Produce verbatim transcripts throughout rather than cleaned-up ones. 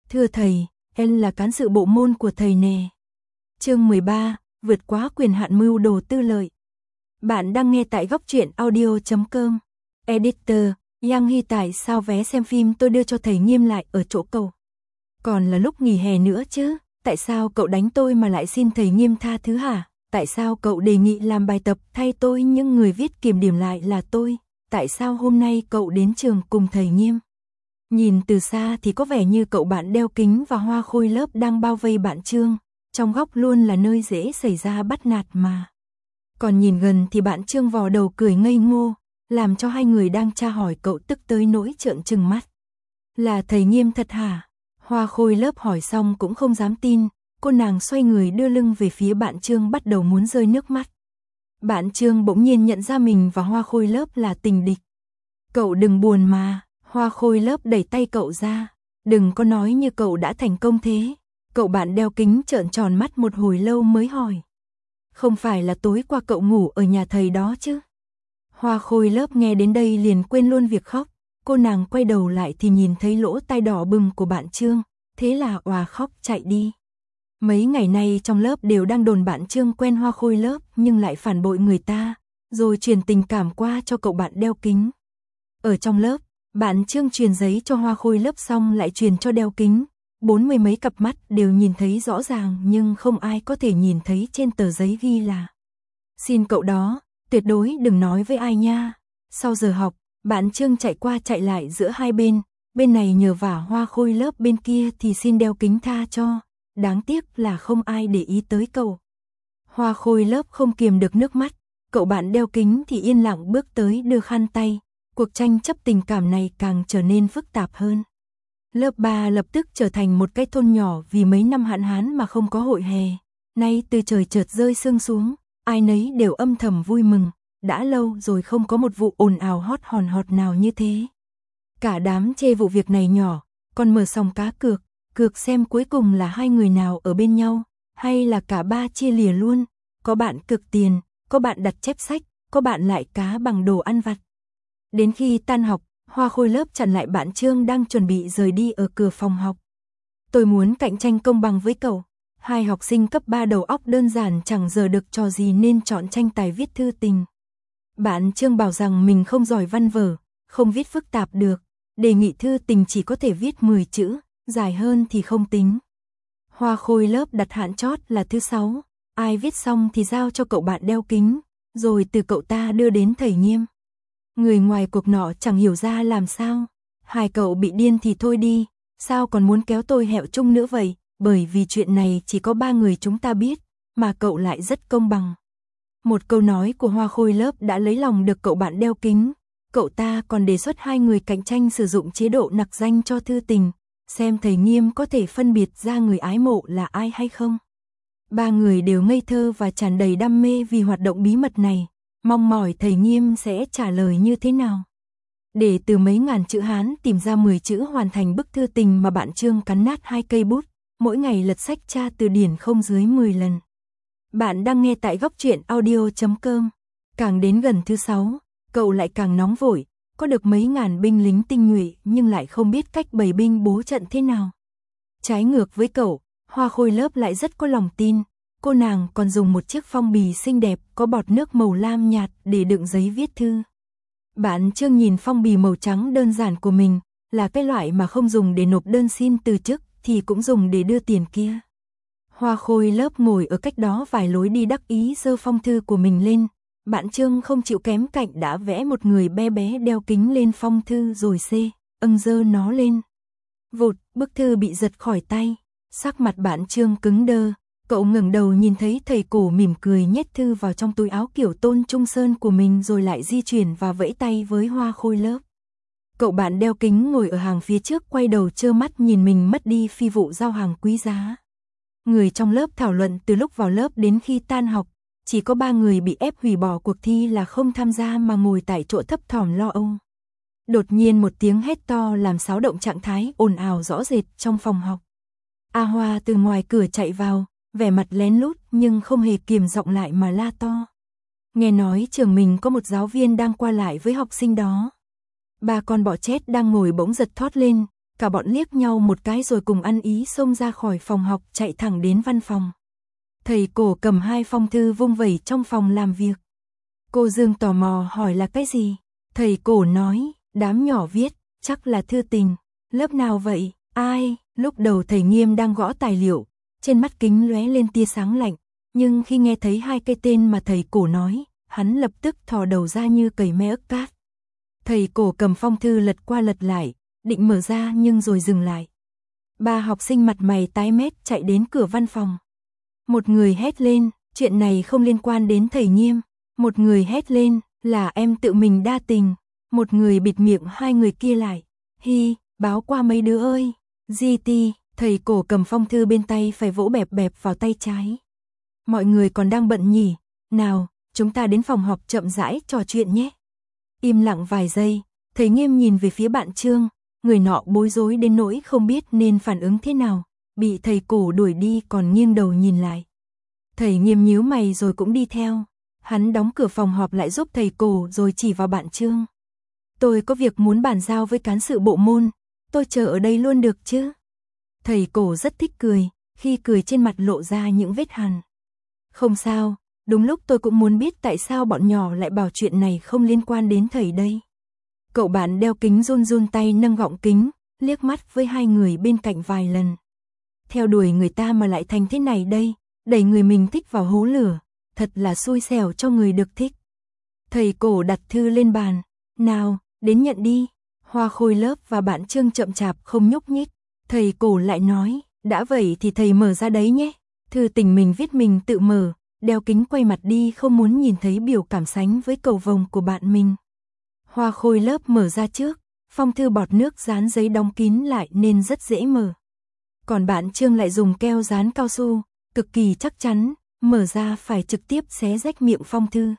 Thưa thầy, em là cán sự bộ môn của thầy nè. Chương mười ba, vượt quá quyền hạn mưu đồ tư lợi. Bạn đang nghe tại góc truyện audio chấm com. Editor, Yang Hy, tại sao vé xem phim tôi đưa cho thầy Nghiêm lại ở chỗ cậu? Còn là lúc nghỉ hè nữa chứ, tại sao cậu đánh tôi mà lại xin thầy Nghiêm tha thứ hả? Tại sao cậu đề nghị làm bài tập thay tôi nhưng người viết kiểm điểm lại là tôi? Tại sao hôm nay cậu đến trường cùng thầy Nghiêm? Nhìn từ xa thì có vẻ như cậu bạn đeo kính và hoa khôi lớp đang bao vây bạn Trương, trong góc luôn là nơi dễ xảy ra bắt nạt mà. Còn nhìn gần thì bạn Trương vò đầu cười ngây ngô, làm cho hai người đang tra hỏi cậu tức tới nỗi trợn trừng mắt. Là thầy Nghiêm thật hả? Hoa khôi lớp hỏi xong cũng không dám tin, cô nàng xoay người đưa lưng về phía bạn Trương bắt đầu muốn rơi nước mắt. Bạn Trương bỗng nhiên nhận ra mình và hoa khôi lớp là tình địch. Cậu đừng buồn mà, hoa khôi lớp đẩy tay cậu ra, đừng có nói như cậu đã thành công thế. Cậu bạn đeo kính trợn tròn mắt một hồi lâu mới hỏi. Không phải là tối qua cậu ngủ ở nhà thầy đó chứ? Hoa khôi lớp nghe đến đây liền quên luôn việc khóc, cô nàng quay đầu lại thì nhìn thấy lỗ tai đỏ bừng của bạn Trương, thế là òa khóc chạy đi. Mấy ngày nay trong lớp đều đang đồn bạn Trương quen hoa khôi lớp nhưng lại phản bội người ta, rồi truyền tình cảm qua cho cậu bạn đeo kính. Ở trong lớp, bạn Trương truyền giấy cho hoa khôi lớp xong lại truyền cho đeo kính, bốn mươi mấy cặp mắt đều nhìn thấy rõ ràng nhưng không ai có thể nhìn thấy trên tờ giấy ghi là xin cậu đó, tuyệt đối đừng nói với ai nha. Sau giờ học, bạn Trương chạy qua chạy lại giữa hai bên, bên này nhờ vả hoa khôi lớp, bên kia thì xin đeo kính tha cho. Đáng tiếc là không ai để ý tới cậu. Hoa khôi lớp không kiềm được nước mắt, cậu bạn đeo kính thì yên lặng bước tới đưa khăn tay. Cuộc tranh chấp tình cảm này càng trở nên phức tạp hơn. Lớp ba lập tức trở thành một cái thôn nhỏ vì mấy năm hạn hán mà không có hội hè. Nay từ trời chợt rơi sương xuống, ai nấy đều âm thầm vui mừng, đã lâu rồi không có một vụ ồn ào hót hòn hót nào như thế. Cả đám chê vụ việc này nhỏ, còn mở sòng cá cược, cược xem cuối cùng là hai người nào ở bên nhau, hay là cả ba chia lìa luôn. Có bạn cược tiền, có bạn đặt chép sách, có bạn lại cá bằng đồ ăn vặt. Đến khi tan học, hoa khôi lớp chặn lại bạn Trương đang chuẩn bị rời đi ở cửa phòng học. Tôi muốn cạnh tranh công bằng với cậu. Hai học sinh cấp ba đầu óc đơn giản chẳng giờ được trò gì nên chọn tranh tài viết thư tình. Bạn Trương bảo rằng mình không giỏi văn vở, không viết phức tạp được, đề nghị thư tình chỉ có thể viết mười chữ, dài hơn thì không tính. Hoa khôi lớp đặt hạn chót là thứ sáu, ai viết xong thì giao cho cậu bạn đeo kính, rồi từ cậu ta đưa đến thầy Nghiêm. Người ngoài cuộc nọ chẳng hiểu ra làm sao, hai cậu bị điên thì thôi đi, sao còn muốn kéo tôi hẹo chung nữa vậy, bởi vì chuyện này chỉ có ba người chúng ta biết, mà cậu lại rất công bằng. Một câu nói của hoa khôi lớp đã lấy lòng được cậu bạn đeo kính, cậu ta còn đề xuất hai người cạnh tranh sử dụng chế độ nặc danh cho thư tình, xem thầy Nghiêm có thể phân biệt ra người ái mộ là ai hay không. Ba người đều ngây thơ và tràn đầy đam mê vì hoạt động bí mật này, mong mỏi thầy Nghiêm sẽ trả lời như thế nào. Để từ mấy ngàn chữ Hán tìm ra mười chữ hoàn thành bức thư tình mà bạn Trương cắn nát hai cây bút, mỗi ngày lật sách tra từ điển không dưới mười lần. Bạn đang nghe tại góc truyện audio chấm com. Càng đến gần thứ sáu, cậu lại càng nóng vội, có được mấy ngàn binh lính tinh nhuệ nhưng lại không biết cách bày binh bố trận thế nào. Trái ngược với cậu, hoa khôi lớp lại rất có lòng tin, cô nàng còn dùng một chiếc phong bì xinh đẹp có bọt nước màu lam nhạt để đựng giấy viết thư. Bạn Trương nhìn phong bì màu trắng đơn giản của mình, là cái loại mà không dùng để nộp đơn xin từ chức thì cũng dùng để đưa tiền kia. Hoa khôi lớp ngồi ở cách đó vài lối đi đắc ý giơ phong thư của mình lên. Bạn Trương không chịu kém cạnh đã vẽ một người bé bé đeo kính lên phong thư rồi xê, âng giơ nó lên. Vụt, bức thư bị giật khỏi tay, sắc mặt bạn Trương cứng đơ, cậu ngẩng đầu nhìn thấy thầy cổ mỉm cười nhét thư vào trong túi áo kiểu Tôn Trung Sơn của mình rồi lại di chuyển và vẫy tay với hoa khôi lớp. Cậu bạn đeo kính ngồi ở hàng phía trước quay đầu trơ mắt nhìn mình mất đi phi vụ giao hàng quý giá. Người trong lớp thảo luận từ lúc vào lớp đến khi tan học, chỉ có ba người bị ép hủy bỏ cuộc thi là không tham gia mà ngồi tại chỗ thấp thỏm lo âu. Đột nhiên một tiếng hét to làm xáo động trạng thái ồn ào rõ rệt trong phòng học. A Hoa từ ngoài cửa chạy vào, vẻ mặt lén lút nhưng không hề kiềm giọng lại mà la to. Nghe nói trường mình có một giáo viên đang qua lại với học sinh đó. Ba con bọ chét đang ngồi bỗng giật thót lên, cả bọn liếc nhau một cái rồi cùng ăn ý xông ra khỏi phòng học chạy thẳng đến văn phòng. Thầy Cổ cầm hai phong thư vung vẩy trong phòng làm việc. Cô Dương tò mò hỏi là cái gì? Thầy Cổ nói, đám nhỏ viết, chắc là thư tình. Lớp nào vậy? Ai? Lúc đầu thầy Nghiêm đang gõ tài liệu, trên mắt kính lóe lên tia sáng lạnh, nhưng khi nghe thấy hai cái tên mà thầy Cổ nói, hắn lập tức thò đầu ra như cầy me ức cát. Thầy Cổ cầm phong thư lật qua lật lại, định mở ra nhưng rồi dừng lại. Ba học sinh mặt mày tái mét chạy đến cửa văn phòng. Một người hét lên, chuyện này không liên quan đến thầy Nghiêm. Một người hét lên, là em tự mình đa tình. Một người bịt miệng hai người kia lại. Hi, báo qua mấy đứa ơi. giê tê, thầy Cổ cầm phong thư bên tay phải vỗ bẹp bẹp vào tay trái. Mọi người còn đang bận nhỉ? Nào, chúng ta đến phòng họp chậm rãi trò chuyện nhé. Im lặng vài giây, thầy Nghiêm nhìn về phía bạn Trương, người nọ bối rối đến nỗi không biết nên phản ứng thế nào, bị thầy Cổ đuổi đi còn nghiêng đầu nhìn lại. Thầy Nghiêm nhíu mày rồi cũng đi theo, hắn đóng cửa phòng họp lại giúp thầy Cổ rồi chỉ vào bạn Trương. Tôi có việc muốn bàn giao với cán sự bộ môn, tôi chờ ở đây luôn được chứ? Thầy Cổ rất thích cười, khi cười trên mặt lộ ra những vết hằn. Không sao, đúng lúc tôi cũng muốn biết tại sao bọn nhỏ lại bảo chuyện này không liên quan đến thầy đây. Cậu bạn đeo kính run run tay nâng gọng kính, liếc mắt với hai người bên cạnh vài lần. Theo đuổi người ta mà lại thành thế này đây, đẩy người mình thích vào hố lửa, thật là xui xẻo cho người được thích. Thầy Cổ đặt thư lên bàn, nào, đến nhận đi. Hoa Khôi lớp và bạn Trương chậm chạp không nhúc nhích. Thầy Cổ lại nói, đã vậy thì thầy mở ra đấy nhé. Thư tình mình viết mình tự mở, đeo kính quay mặt đi không muốn nhìn thấy biểu cảm sánh với cầu vồng của bạn mình. Hoa Khôi lớp mở ra trước, phong thư bọt nước dán giấy đóng kín lại nên rất dễ mở. Còn bạn Trương lại dùng keo dán cao su, cực kỳ chắc chắn, mở ra phải trực tiếp xé rách miệng phong thư.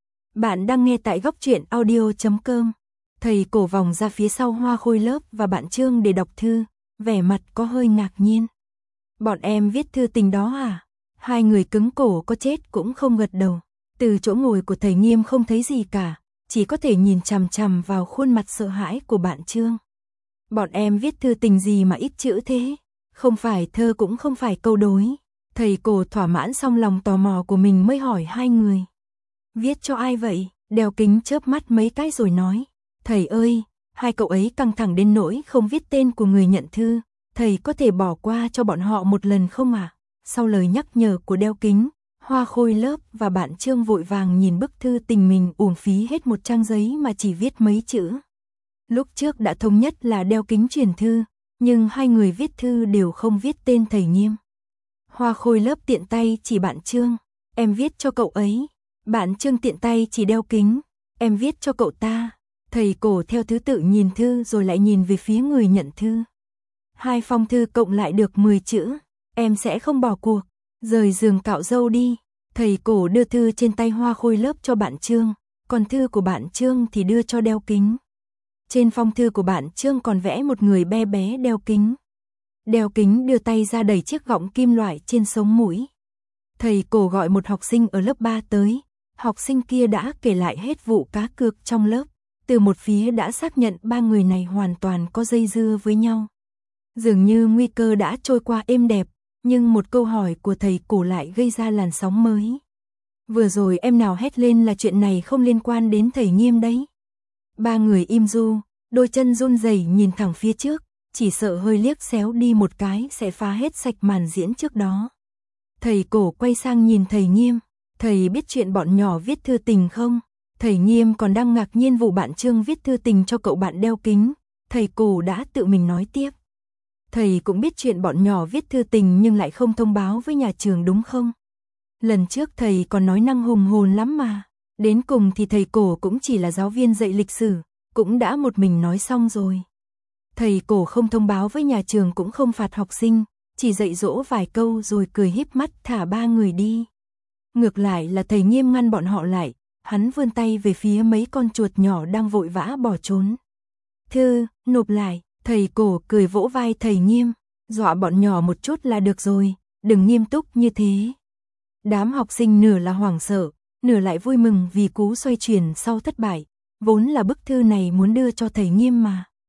Bạn đang nghe tại góc truyện audio chấm com. Thầy Cổ vòng ra phía sau Hoa Khôi lớp và bạn Trương để đọc thư, vẻ mặt có hơi ngạc nhiên. Bọn em viết thư tình đó à? Hai người cứng cổ có chết cũng không gật đầu. Từ chỗ ngồi của thầy Nghiêm không thấy gì cả, chỉ có thể nhìn chằm chằm vào khuôn mặt sợ hãi của bạn Trương. Bọn em viết thư tình gì mà ít chữ thế? Không phải thơ cũng không phải câu đối. Thầy Cổ thỏa mãn xong lòng tò mò của mình mới hỏi hai người. Viết cho ai vậy? Đeo kính chớp mắt mấy cái rồi nói. Thầy ơi, hai cậu ấy căng thẳng đến nỗi không viết tên của người nhận thư. Thầy có thể bỏ qua cho bọn họ một lần không ạ? À? Sau lời nhắc nhở của đeo kính, Hoa Khôi lớp và bạn Trương vội vàng nhìn bức thư tình mình uổng phí hết một trang giấy mà chỉ viết mấy chữ. Lúc trước đã thống nhất là đeo kính truyền thư, nhưng hai người viết thư đều không viết tên thầy Nghiêm. Hoa Khôi lớp tiện tay chỉ bạn Trương, em viết cho cậu ấy. Bạn Trương tiện tay chỉ đeo kính, em viết cho cậu ta. Thầy Cổ theo thứ tự nhìn thư rồi lại nhìn về phía người nhận thư. Hai phong thư cộng lại được mười chữ, em sẽ không bỏ cuộc, rời giường cạo râu đi. Thầy Cổ đưa thư trên tay Hoa Khôi lớp cho bạn Trương, còn thư của bạn Trương thì đưa cho đeo kính. Trên phong thư của bạn Trương còn vẽ một người bé bé đeo kính. Đeo kính đưa tay ra đẩy chiếc gọng kim loại trên sống mũi. Thầy Cổ gọi một học sinh ở lớp ba tới, học sinh kia đã kể lại hết vụ cá cược trong lớp. Từ một phía đã xác nhận ba người này hoàn toàn có dây dưa với nhau. Dường như nguy cơ đã trôi qua êm đẹp, nhưng một câu hỏi của thầy Cổ lại gây ra làn sóng mới. Vừa rồi em nào hét lên là chuyện này không liên quan đến thầy Nghiêm đấy. Ba người im ru, đôi chân run rẩy nhìn thẳng phía trước, chỉ sợ hơi liếc xéo đi một cái sẽ phá hết sạch màn diễn trước đó. Thầy Cổ quay sang nhìn thầy Nghiêm, thầy biết chuyện bọn nhỏ viết thư tình không? Thầy Nghiêm còn đang ngạc nhiên vụ bạn Trương viết thư tình cho cậu bạn đeo kính, thầy Cổ đã tự mình nói tiếp. Thầy cũng biết chuyện bọn nhỏ viết thư tình nhưng lại không thông báo với nhà trường đúng không? Lần trước thầy còn nói năng hùng hồn lắm mà, đến cùng thì thầy Cổ cũng chỉ là giáo viên dạy lịch sử, cũng đã một mình nói xong rồi. Thầy Cổ không thông báo với nhà trường cũng không phạt học sinh, chỉ dạy dỗ vài câu rồi cười híp mắt thả ba người đi. Ngược lại là thầy Nghiêm ngăn bọn họ lại. Hắn vươn tay về phía mấy con chuột nhỏ đang vội vã bỏ trốn. Thư, nộp lại, thầy Cổ cười vỗ vai thầy Nghiêm, dọa bọn nhỏ một chút là được rồi, đừng nghiêm túc như thế. Đám học sinh nửa là hoảng sợ, nửa lại vui mừng vì cú xoay chuyển sau thất bại, vốn là bức thư này muốn đưa cho thầy Nghiêm mà.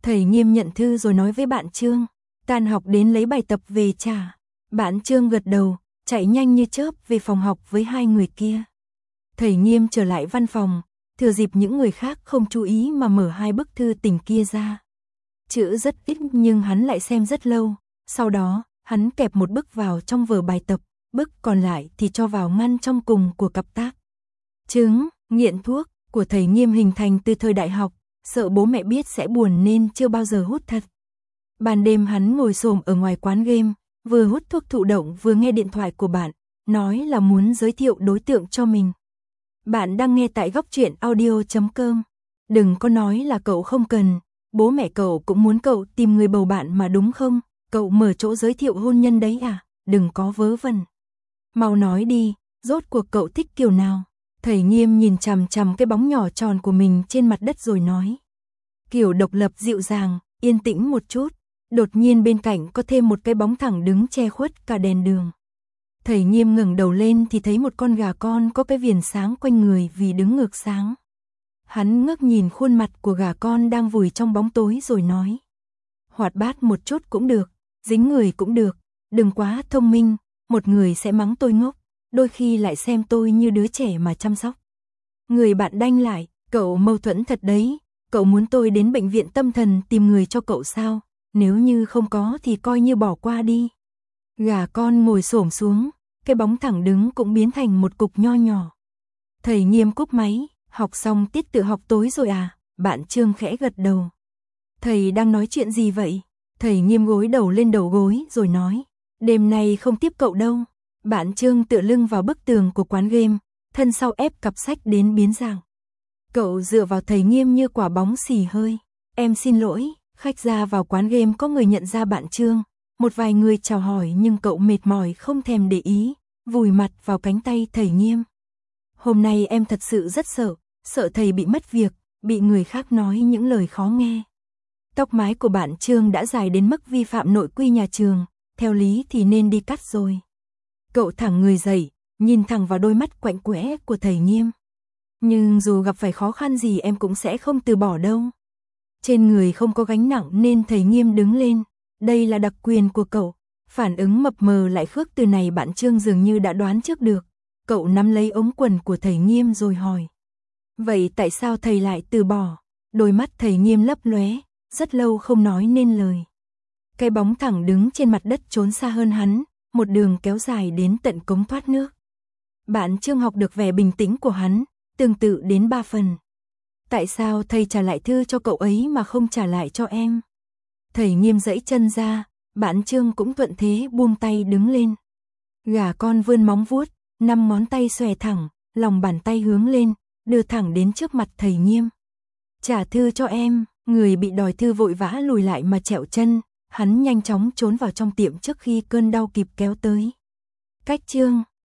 Thầy Nghiêm nhận thư rồi nói với bạn Trương, tan học đến lấy bài tập về trả. Bạn Trương gật đầu, chạy nhanh như chớp về phòng học với hai người kia. Thầy Nghiêm trở lại văn phòng, thừa dịp những người khác không chú ý mà mở hai bức thư tình kia ra. Chữ rất ít nhưng hắn lại xem rất lâu, sau đó, hắn kẹp một bức vào trong vở bài tập, bức còn lại thì cho vào ngăn trong cùng của cặp tác. Chứng, nghiện thuốc, của thầy Nghiêm hình thành từ thời đại học, sợ bố mẹ biết sẽ buồn nên chưa bao giờ hút thật. Ban đêm hắn ngồi xổm ở ngoài quán game, vừa hút thuốc thụ động vừa nghe điện thoại của bạn, nói là muốn giới thiệu đối tượng cho mình. Bạn đang nghe tại góc truyện audio chấm com. Đừng có nói là cậu không cần, bố mẹ cậu cũng muốn cậu tìm người bầu bạn mà đúng không? Cậu mở chỗ giới thiệu hôn nhân đấy à? Đừng có vớ vẩn. Mau nói đi, rốt cuộc cậu thích kiểu nào? Thầy Nghiêm nhìn chằm chằm cái bóng nhỏ tròn của mình trên mặt đất rồi nói. Kiểu độc lập dịu dàng, yên tĩnh một chút. Đột nhiên bên cạnh có thêm một cái bóng thẳng đứng che khuất cả đèn đường. Thầy Nghiêm ngẩng đầu lên thì thấy một con gà con có cái viền sáng quanh người vì đứng ngược sáng. Hắn ngước nhìn khuôn mặt của gà con đang vùi trong bóng tối rồi nói. Hoạt bát một chút cũng được, dính người cũng được, đừng quá thông minh, một người sẽ mắng tôi ngốc, đôi khi lại xem tôi như đứa trẻ mà chăm sóc. Người bạn đanh lại, cậu mâu thuẫn thật đấy, cậu muốn tôi đến bệnh viện tâm thần tìm người cho cậu sao, nếu như không có thì coi như bỏ qua đi. Gà con ngồi xổm xuống, cái bóng thẳng đứng cũng biến thành một cục nho nhỏ. Thầy Nghiêm cúp máy, học xong tiết tự học tối rồi à? Bạn Trương khẽ gật đầu. Thầy đang nói chuyện gì vậy? Thầy Nghiêm gối đầu lên đầu gối rồi nói. Đêm nay không tiếp cậu đâu. Bạn Trương tựa lưng vào bức tường của quán game, thân sau ép cặp sách đến biến dạng. Cậu dựa vào thầy Nghiêm như quả bóng xì hơi. Em xin lỗi, khách ra vào quán game có người nhận ra bạn Trương. Một vài người chào hỏi nhưng cậu mệt mỏi không thèm để ý, vùi mặt vào cánh tay thầy Nghiêm. Hôm nay em thật sự rất sợ, sợ thầy bị mất việc, bị người khác nói những lời khó nghe. Tóc mái của bạn Trương đã dài đến mức vi phạm nội quy nhà trường, theo lý thì nên đi cắt rồi. Cậu thẳng người dậy, nhìn thẳng vào đôi mắt quạnh quẽ của thầy Nghiêm. Nhưng dù gặp phải khó khăn gì em cũng sẽ không từ bỏ đâu. Trên người không có gánh nặng nên thầy Nghiêm đứng lên. Đây là đặc quyền của cậu. Phản ứng mập mờ lại khước từ này bạn Trương dường như đã đoán trước được. Cậu nắm lấy ống quần của thầy Nghiêm rồi hỏi. Vậy tại sao thầy lại từ bỏ? Đôi mắt thầy Nghiêm lấp lóe, rất lâu không nói nên lời. Cái bóng thẳng đứng trên mặt đất trốn xa hơn hắn, một đường kéo dài đến tận cống thoát nước. Bạn Trương học được vẻ bình tĩnh của hắn, tương tự đến ba phần. Tại sao thầy trả lại thư cho cậu ấy mà không trả lại cho em? Thầy Nghiêm giãy chân ra, bạn Trương cũng thuận thế buông tay đứng lên. Gà con vươn móng vuốt, năm ngón tay xòe thẳng, lòng bàn tay hướng lên, đưa thẳng đến trước mặt thầy Nghiêm. Trả thư cho em, người bị đòi thư vội vã lùi lại mà trẹo chân, hắn nhanh chóng trốn vào trong tiệm trước khi cơn đau kịp kéo tới. Cách Trương,